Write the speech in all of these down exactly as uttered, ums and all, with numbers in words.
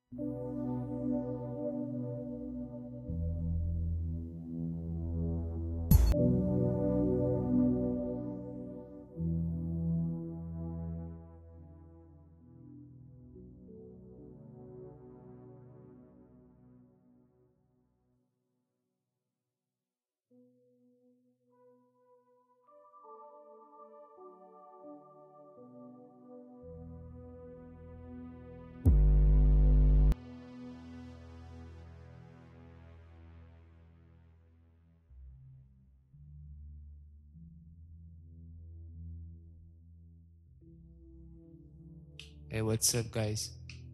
Hey, what's up, guys?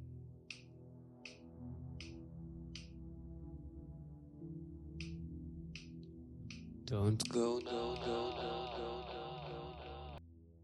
Don't go now, no, no, no, no, no, no.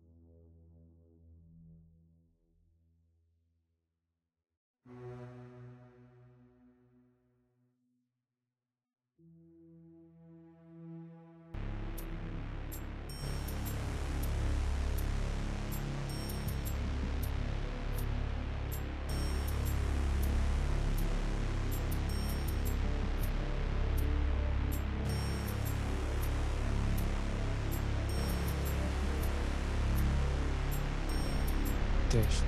Test.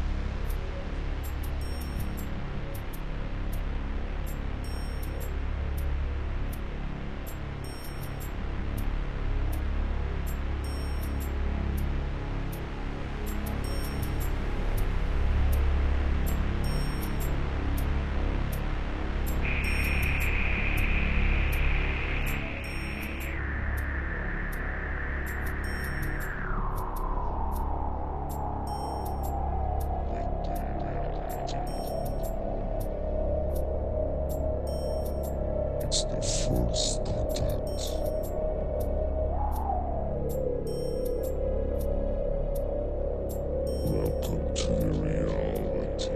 It's the first contact. Welcome to the reality.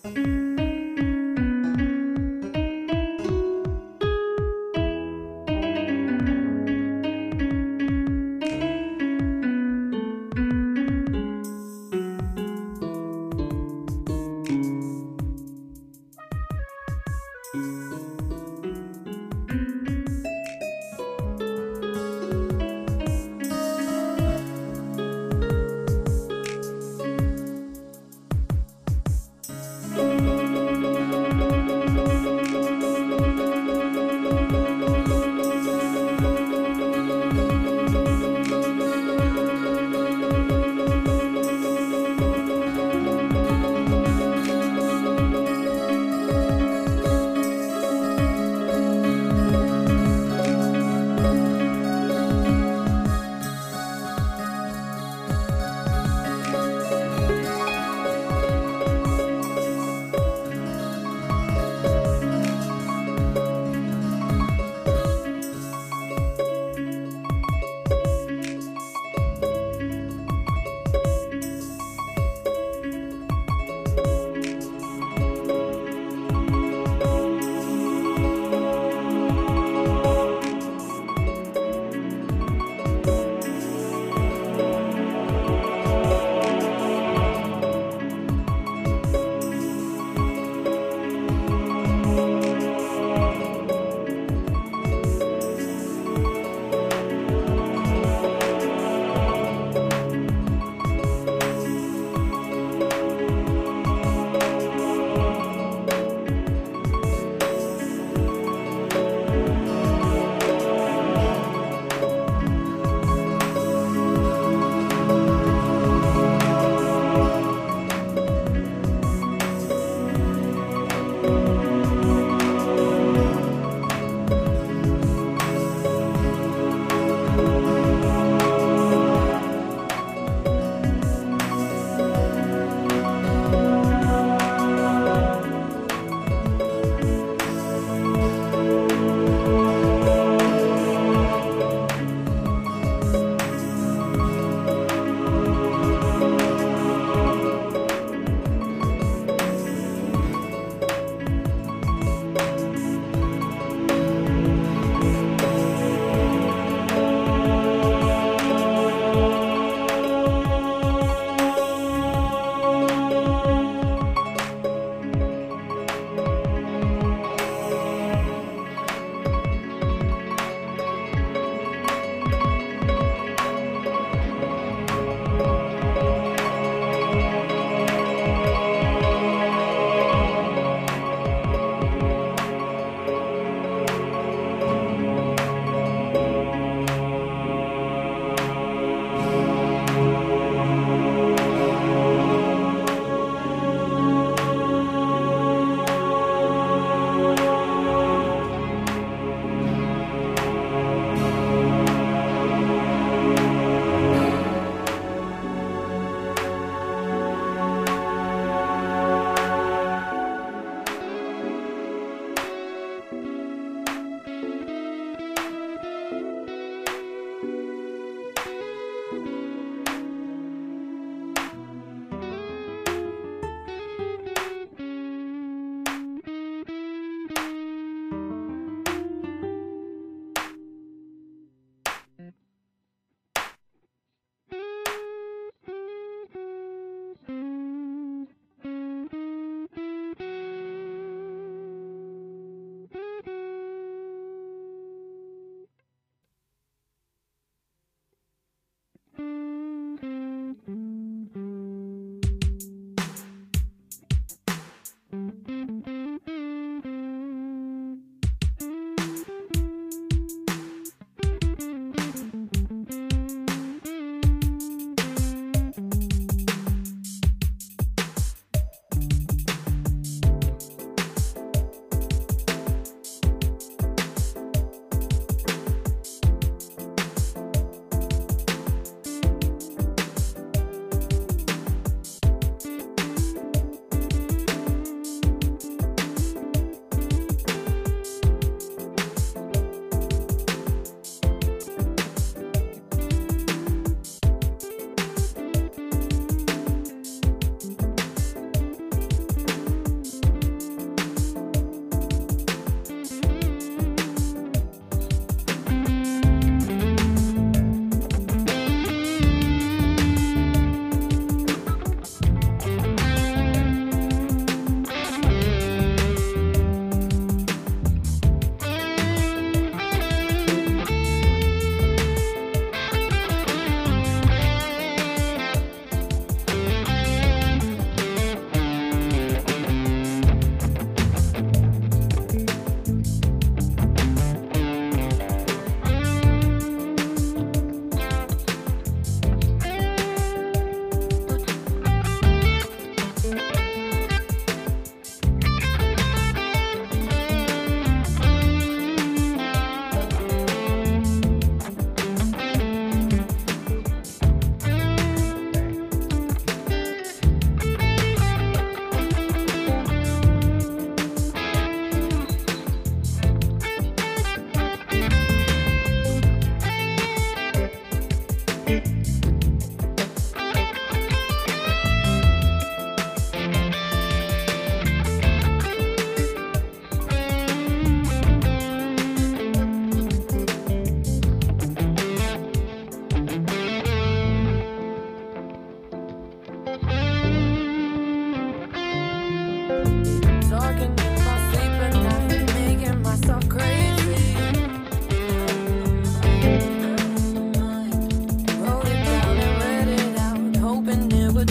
Thank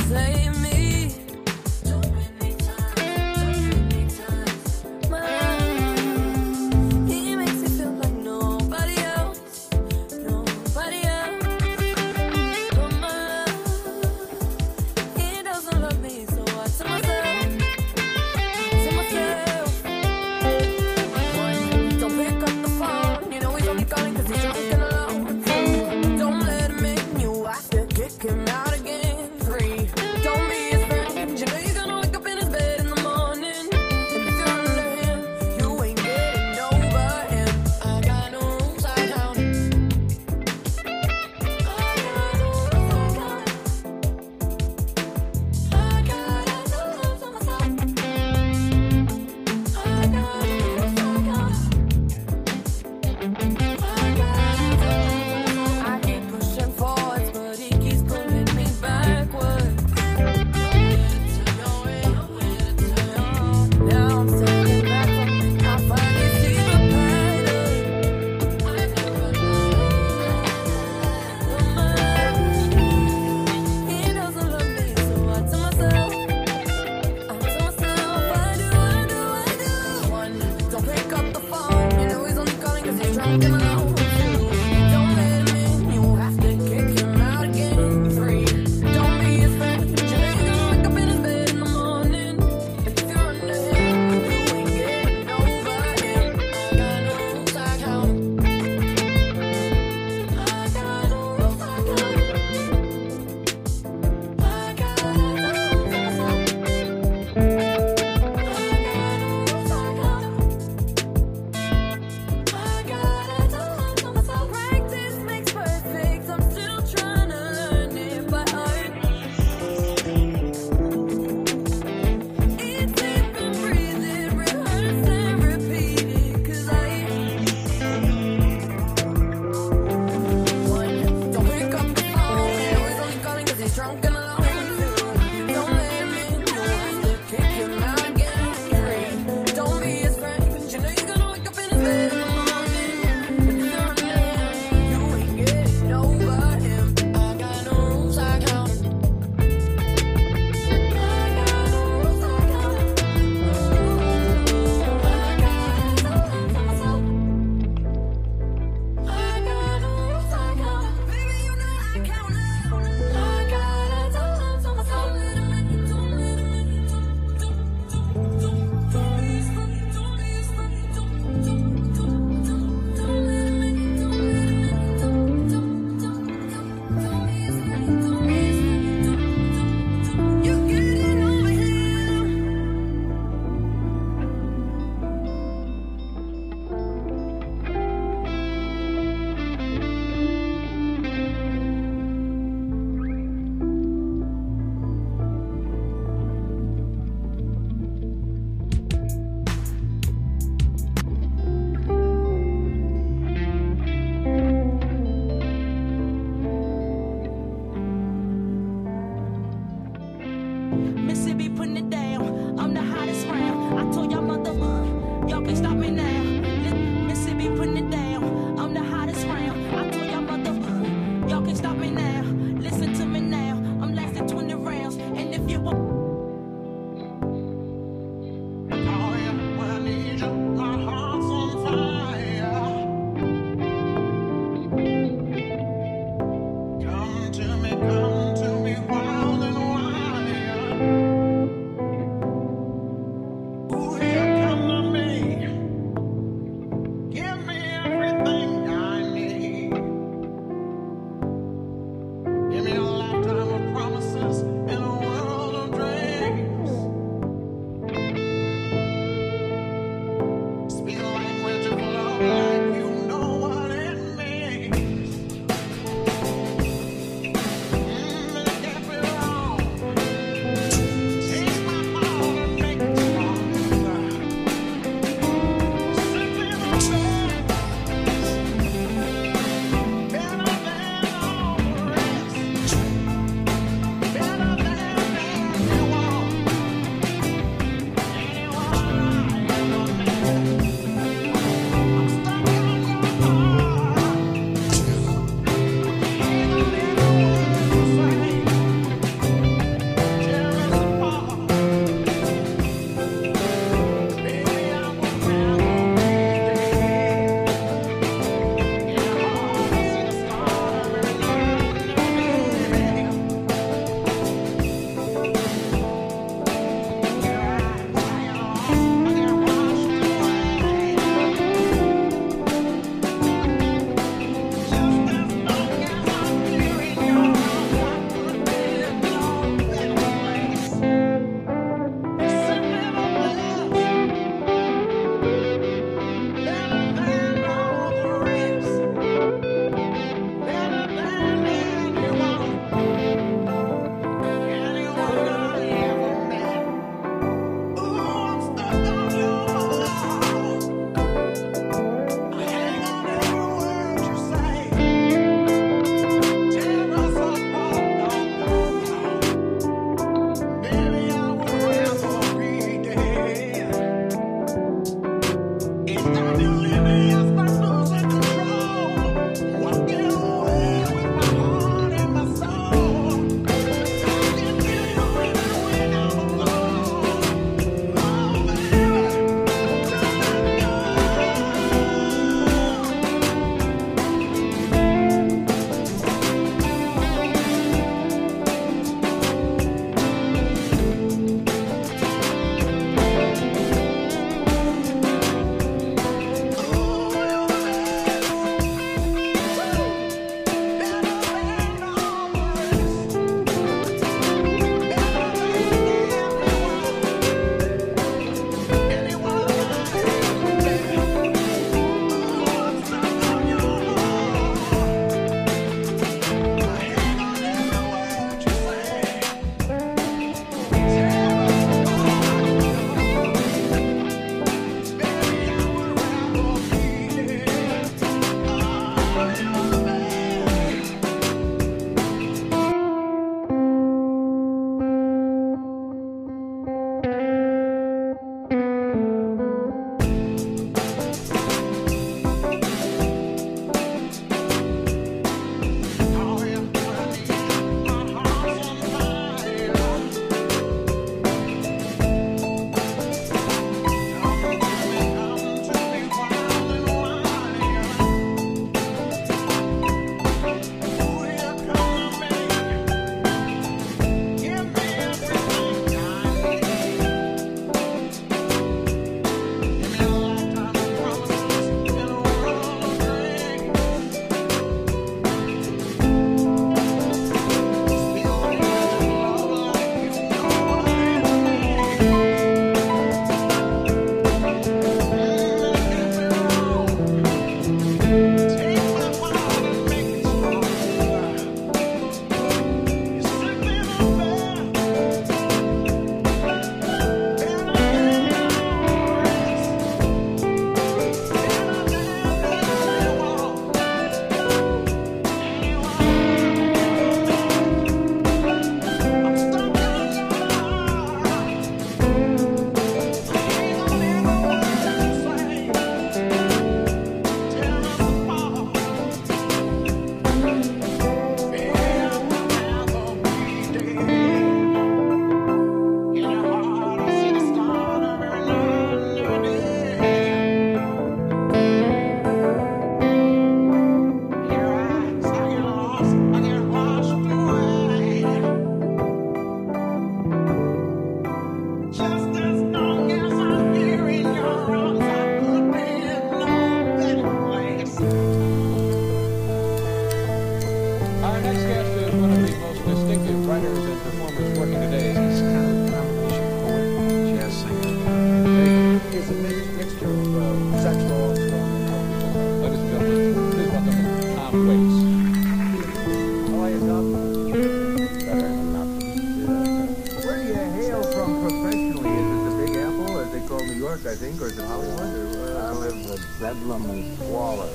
play me. Don't make me tired, don't make me tired. My love, he makes me feel like nobody else, nobody else. But my love, he doesn't love me, so I tell myself, to myself. One, don't pick up the phone, you know he's only calling 'cause he's drunk and alone. Two, don't let him in, you have to kick him out again. Three, don't be his friend, you know you're gonna wake up in his bed in the morning. And if you're under him, you ain't getting over him. I got no rules, I count. I got no rules, I count. I got no rules on myself. I got no rules, I got I keep pushing forwards, but he keeps pulling me backwards. Now I'm standing back from it. I finally see the pattern. I never loved. He doesn't love me, so I tell myself, I tell myself, I do, I do, I do. One, don't pick up the phone, you know he's only calling 'cause he's drunk and alone. Two, don't let him in, you have to kick him out again. Three, don't be his friend, you know you're gonna wake up in his bed in the morning. And if you're under him, you ain't getting over him. I got no rules, I count. I got no rules, I count. I got no rules, I count. Practice makes perfect. I'm still trying to learn it by heart. It's deep and breathe it, rehearse and repeat it. 'Cause I One, don't pick up the phone, you know he's only calling 'cause he's drunk and alone. Two, don't let him in, you have to kick him out again. Three, don't be his friend, you know you're gonna wake up in his bed in the morning. And if you're under him, you ain't getting over him. I got no rules, I count. I got no rules, I count. I got no rules on myself. I got no rules, I count. Baby, you know I count now. I gotta York, or is it Hollywood? Or, uh... I live with bedlam and squalor.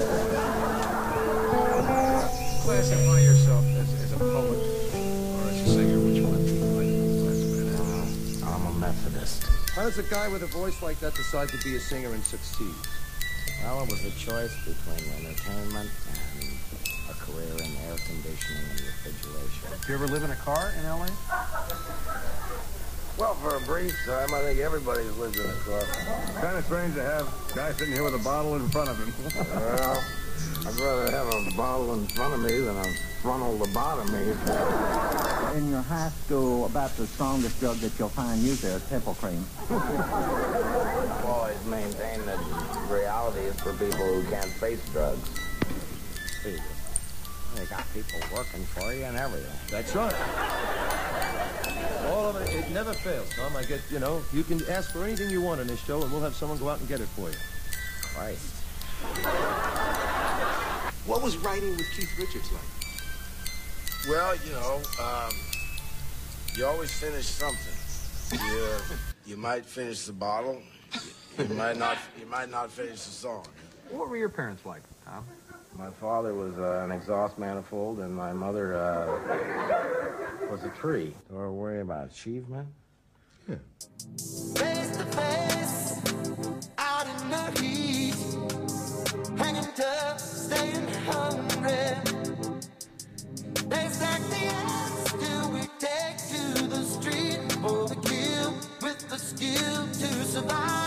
Classify yourself as, as a poet or as a singer. Which one do you like? Uh, I'm a Methodist. How does a guy with a voice like that decide to be a singer and succeed? Well, it was a choice between entertainment and a career in air conditioning and refrigeration. Do you ever live in a car in L A? Well, for a brief time, I think everybody's lived in a car. Kind of strange to have a guy sitting here with a bottle in front of him. Well, I'd rather have a bottle in front of me than a frontal lobotomy. In your high school, about the strongest drug that you'll find used there is pimple cream. I've always maintained that reality is for people who can't face drugs. See, they got people working for you and everything. That's right. All of it, it never fails, Tom. I get, you know, you can ask for anything you want in this show, and we'll have someone go out and get it for you. Christ. What was writing with Keith Richards like? Well, you know, um, you always finish something. You, uh, you might finish the bottle. You might not. You might not finish the song. What were your parents like, Tom? My father was uh, an exhaust manifold, and my mother uh, was a tree. Do I worry about achievement? Yeah. Face to face, out in the heat, hanging tough, staying hungry. They stack the ends till we take to the street for the kill with the skill to survive.